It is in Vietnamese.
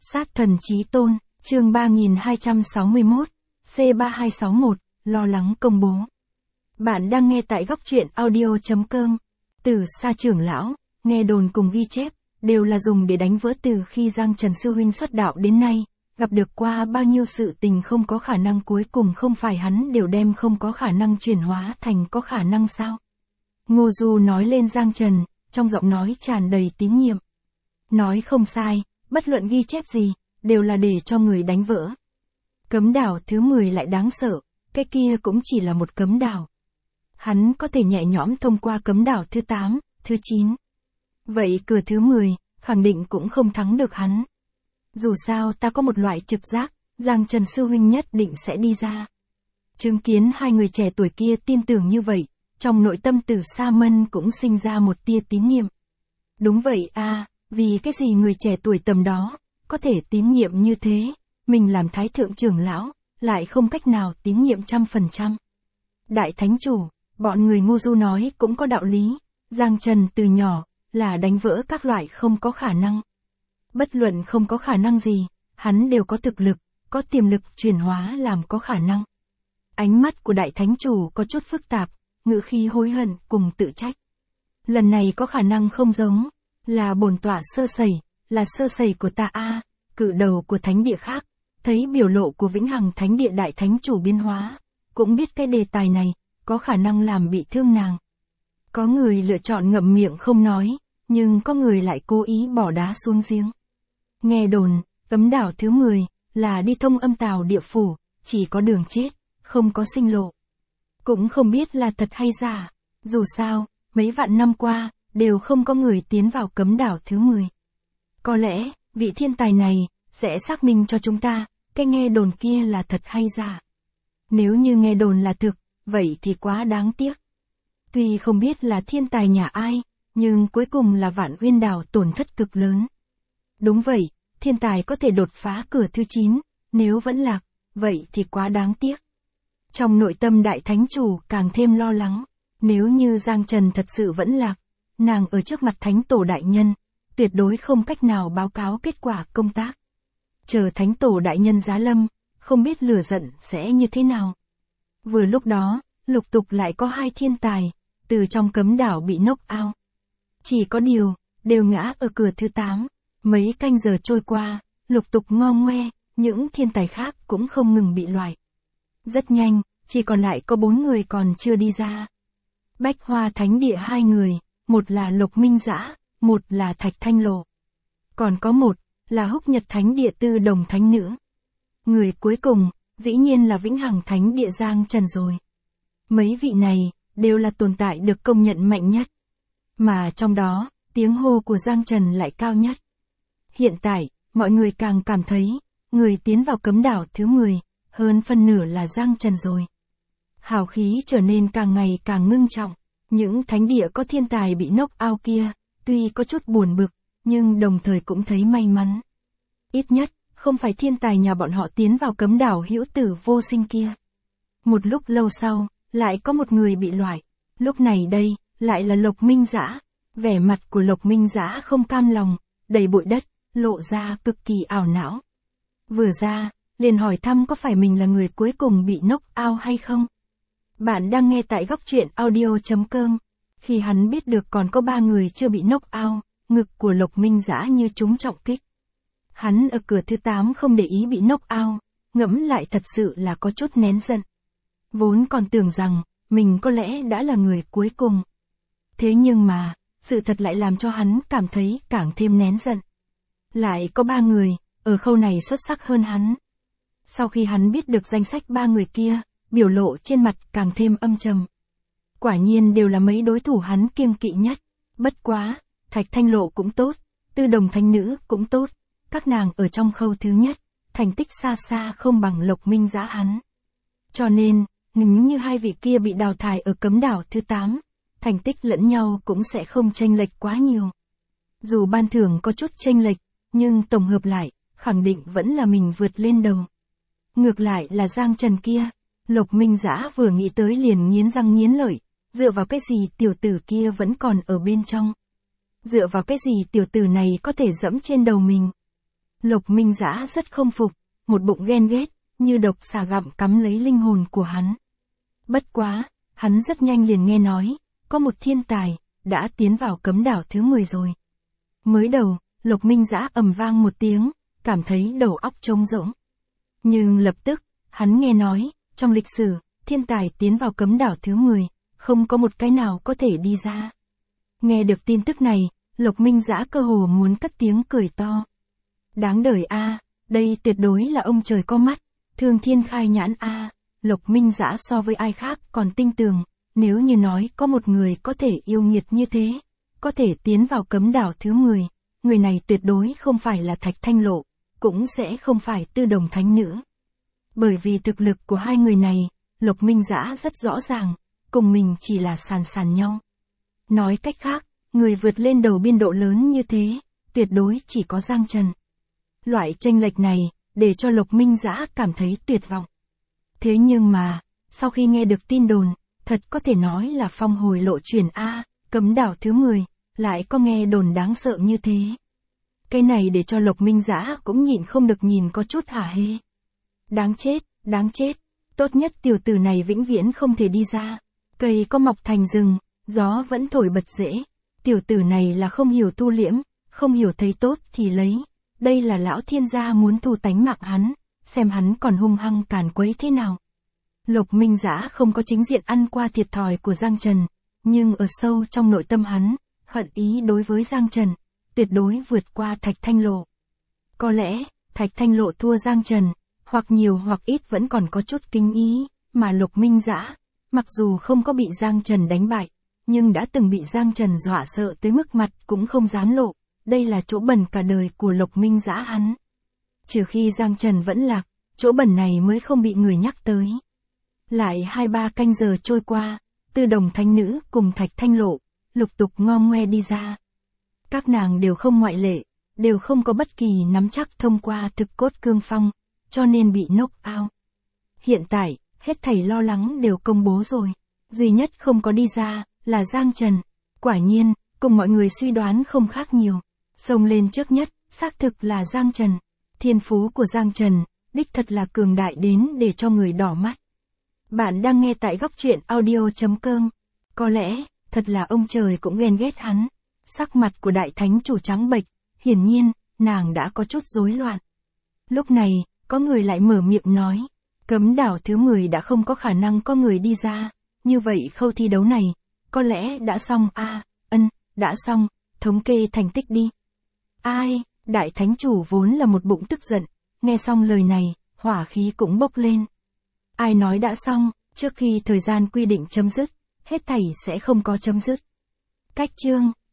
Sát thần chí tôn, chương 3261, C3261, lo lắng công bố. Bạn đang nghe tại góc truyện audio.com. Từ xa trưởng lão, nghe đồn cùng ghi chép, đều là dùng để đánh vỡ từ khi Giang Trần Sư Huynh xuất đạo đến nay, gặp được qua bao nhiêu sự tình không có khả năng cuối cùng không phải hắn đều đem không có khả năng chuyển hóa thành có khả năng sao. Ngô Du nói lên Giang Trần, trong giọng nói tràn đầy tín nhiệm. Nói không sai, bất luận ghi chép gì, đều là để cho người đánh vỡ. Cấm đảo thứ 10 lại đáng sợ, cái kia cũng chỉ là một cấm đảo. Hắn có thể nhẹ nhõm thông qua cấm đảo thứ 8, thứ 9. Vậy cửa thứ 10, khẳng định cũng không thắng được hắn. Dù sao ta có một loại trực giác, Giang Trần Sư Huynh nhất định sẽ đi ra. Chứng kiến hai người trẻ tuổi kia tin tưởng như vậy, trong nội tâm Tử Sa Mân cũng sinh ra một tia tín nhiệm. Đúng vậy à, vì cái gì người trẻ tuổi tầm đó, có thể tín nhiệm như thế, mình làm thái thượng trưởng lão, lại không cách nào tín nhiệm 100%. Đại thánh chủ, bọn người Ngô Du nói cũng có đạo lý, Giang Trần từ nhỏ, là đánh vỡ các loại không có khả năng. Bất luận không có khả năng gì, hắn đều có thực lực, có tiềm lực chuyển hóa làm có khả năng. Ánh mắt của đại thánh chủ có chút phức tạp, ngữ khí hối hận cùng tự trách. Lần này có khả năng không giống, là bổn tọa sơ sẩy, là sơ sẩy của ta a. Cự đầu của thánh địa khác, thấy biểu lộ của Vĩnh Hằng Thánh Địa đại thánh chủ biến hóa, cũng biết cái đề tài này, có khả năng làm bị thương nàng. Có người lựa chọn ngậm miệng không nói, nhưng có người lại cố ý bỏ đá xuống giếng. Nghe đồn, cấm đảo thứ 10, là đi thông âm tào địa phủ, chỉ có đường chết, không có sinh lộ. Cũng không biết là thật hay giả, dù sao, mấy vạn năm qua, đều không có người tiến vào cấm đảo thứ 10. Có lẽ, vị thiên tài này, sẽ xác minh cho chúng ta, cái nghe đồn kia là thật hay giả. Nếu như nghe đồn là thực, vậy thì quá đáng tiếc. Tuy không biết là thiên tài nhà ai, nhưng cuối cùng là Vạn Uyên Đảo tổn thất cực lớn. Đúng vậy, thiên tài có thể đột phá cửa thứ 9, nếu vẫn lạc, vậy thì quá đáng tiếc. Trong nội tâm đại thánh chủ càng thêm lo lắng, nếu như Giang Trần thật sự vẫn lạc, nàng ở trước mặt thánh tổ đại nhân, tuyệt đối không cách nào báo cáo kết quả công tác. Chờ thánh tổ đại nhân giá lâm, không biết lửa giận sẽ như thế nào. Vừa lúc đó, lục tục lại có hai thiên tài, từ trong cấm đảo bị knock out. Chỉ có điều, đều ngã ở cửa thứ 8, mấy canh giờ trôi qua, lục tục ngo ngoe, những thiên tài khác cũng không ngừng bị loại. Rất nhanh, chỉ còn lại có 4 người còn chưa đi ra. Bách Hoa Thánh Địa 2 người, một là Lộc Minh Dã, một là Thạch Thanh Lộ. Còn có một, là Húc Nhật Thánh Địa Tư Đồng Thánh Nữ. Người cuối cùng, dĩ nhiên là Vĩnh Hằng Thánh Địa Giang Trần rồi. Mấy vị này, đều là tồn tại được công nhận mạnh nhất. Mà trong đó, tiếng hô của Giang Trần lại cao nhất. Hiện tại, mọi người càng cảm thấy, người tiến vào cấm đảo thứ 10, hơn phân nửa là Giang Trần rồi. Hào khí trở nên càng ngày càng ngưng trọng. Những thánh địa có thiên tài bị knock out kia, tuy có chút buồn bực, nhưng đồng thời cũng thấy may mắn. Ít nhất, không phải thiên tài nhà bọn họ tiến vào cấm đảo hữu tử vô sinh kia. Một lúc lâu sau, lại có một người bị loại. Lúc này đây, lại là Lộc Minh Dã. Vẻ mặt của Lộc Minh Dã không cam lòng, đầy bụi đất, lộ ra cực kỳ ảo não. Vừa ra, liền hỏi thăm có phải mình là người cuối cùng bị knock out hay không. Bạn đang nghe tại góc truyện audio.com. Khi hắn biết được còn có 3 người chưa bị knock out, ngực của Lộc Minh Dã như trúng trọng kích. Hắn ở cửa thứ 8 không để ý bị knock out, ngẫm lại thật sự là có chút nén giận. Vốn còn tưởng rằng, mình có lẽ đã là người cuối cùng. Thế nhưng mà, sự thật lại làm cho hắn cảm thấy càng thêm nén giận. Lại có 3 người, ở khâu này xuất sắc hơn hắn. Sau khi hắn biết được danh sách 3 người kia, biểu lộ trên mặt càng thêm âm trầm. Quả nhiên đều là mấy đối thủ hắn kiêng kỵ nhất. Bất quá, Thạch Thanh Lộ cũng tốt, Tư Đồng Thánh Nữ cũng tốt, các nàng ở trong khâu thứ nhất, thành tích xa xa không bằng Lộc Minh Dã hắn. Cho nên, nếu như hai vị kia bị đào thải ở cấm đảo thứ 8, thành tích lẫn nhau cũng sẽ không chênh lệch quá nhiều. Dù ban thưởng có chút chênh lệch, nhưng tổng hợp lại, khẳng định vẫn là mình vượt lên đầu. Ngược lại là Giang Trần kia, Lộc Minh Dã vừa nghĩ tới liền nghiến răng nghiến lợi, dựa vào cái gì tiểu tử kia vẫn còn ở bên trong. Dựa vào cái gì tiểu tử này có thể dẫm trên đầu mình. Lộc Minh Dã rất không phục, một bụng ghen ghét, như độc xà gặm cắm lấy linh hồn của hắn. Bất quá, hắn rất nhanh liền nghe nói, có một thiên tài, đã tiến vào cấm đảo thứ 10 rồi. Mới đầu, Lộc Minh Dã ầm vang một tiếng, cảm thấy đầu óc trống rỗng. Nhưng lập tức, hắn nghe nói, trong lịch sử, thiên tài tiến vào cấm đảo thứ 10, không có một cái nào có thể đi ra. Nghe được tin tức này, Lộc Minh Dã cơ hồ muốn cất tiếng cười to. Đáng đời a, đây tuyệt đối là ông trời có mắt, thương thiên khai nhãn a. Lộc Minh Dã so với ai khác còn tinh tường, nếu như nói có một người có thể yêu nghiệt như thế, có thể tiến vào cấm đảo thứ 10, người này tuyệt đối không phải là Thạch Thanh Lộ, cũng sẽ không phải Tư Đồng Thánh Nữ. Bởi vì thực lực của hai người này, Lộc Minh Dã rất rõ ràng, cùng mình chỉ là sàn sàn nhau. Nói cách khác, người vượt lên đầu biên độ lớn như thế, tuyệt đối chỉ có Giang Trần. Loại chênh lệch này, để cho Lộc Minh Dã cảm thấy tuyệt vọng. Thế nhưng mà, sau khi nghe được tin đồn, thật có thể nói là phong hồi lộ chuyển a, cấm đảo thứ 10, lại có nghe đồn đáng sợ như thế. Cái này để cho Lộc Minh Dã cũng nhịn không được nhìn có chút hả hê. Đáng chết, tốt nhất tiểu tử này vĩnh viễn không thể đi ra. Cây có mọc thành rừng, gió vẫn thổi bật rễ. Tiểu tử này là không hiểu tu liễm, không hiểu thấy tốt thì lấy. Đây là lão thiên gia muốn thu tánh mạng hắn, xem hắn còn hung hăng càn quấy thế nào. Lộc Minh Dã không có chính diện ăn qua thiệt thòi của Giang Trần, nhưng ở sâu trong nội tâm hắn, hận ý đối với Giang Trần, tuyệt đối vượt qua Thạch Thanh Lộ. Có lẽ, Thạch Thanh Lộ thua Giang Trần, hoặc nhiều hoặc ít vẫn còn có chút kính ý, mà Lộc Minh Dã, mặc dù không có bị Giang Trần đánh bại, nhưng đã từng bị Giang Trần dọa sợ tới mức mặt cũng không dám lộ, đây là chỗ bẩn cả đời của Lộc Minh Dã hắn. Trừ khi Giang Trần vẫn lạc, chỗ bẩn này mới không bị người nhắc tới. Lại 2-3 canh giờ trôi qua, Tư Đồng Thánh Nữ cùng Thạch Thanh Lộ, lục tục ngom ngoe đi ra. Các nàng đều không ngoại lệ, đều không có bất kỳ nắm chắc thông qua thực cốt cương phong, cho nên bị knock out. Hiện tại, hết thảy lo lắng đều công bố rồi. Duy nhất không có đi ra, là Giang Trần. Quả nhiên, cùng mọi người suy đoán không khác nhiều. Xông lên trước nhất, xác thực là Giang Trần. Thiên phú của Giang Trần, đích thật là cường đại đến để cho người đỏ mắt. Bạn đang nghe tại góc truyện audio.com. Có lẽ, thật là ông trời cũng ghen ghét hắn. Sắc mặt của đại thánh chủ trắng bệch, hiển nhiên, nàng đã có chút rối loạn. Lúc này, có người lại mở miệng nói, cấm đảo thứ 10 đã không có khả năng có người đi ra, như vậy khâu thi đấu này, có lẽ đã xong đã xong, thống kê thành tích đi. Ai, đại thánh chủ vốn là một bụng tức giận, nghe xong lời này, hỏa khí cũng bốc lên. Ai nói đã xong, trước khi thời gian quy định chấm dứt, hết thảy sẽ không có chấm dứt. Cách chương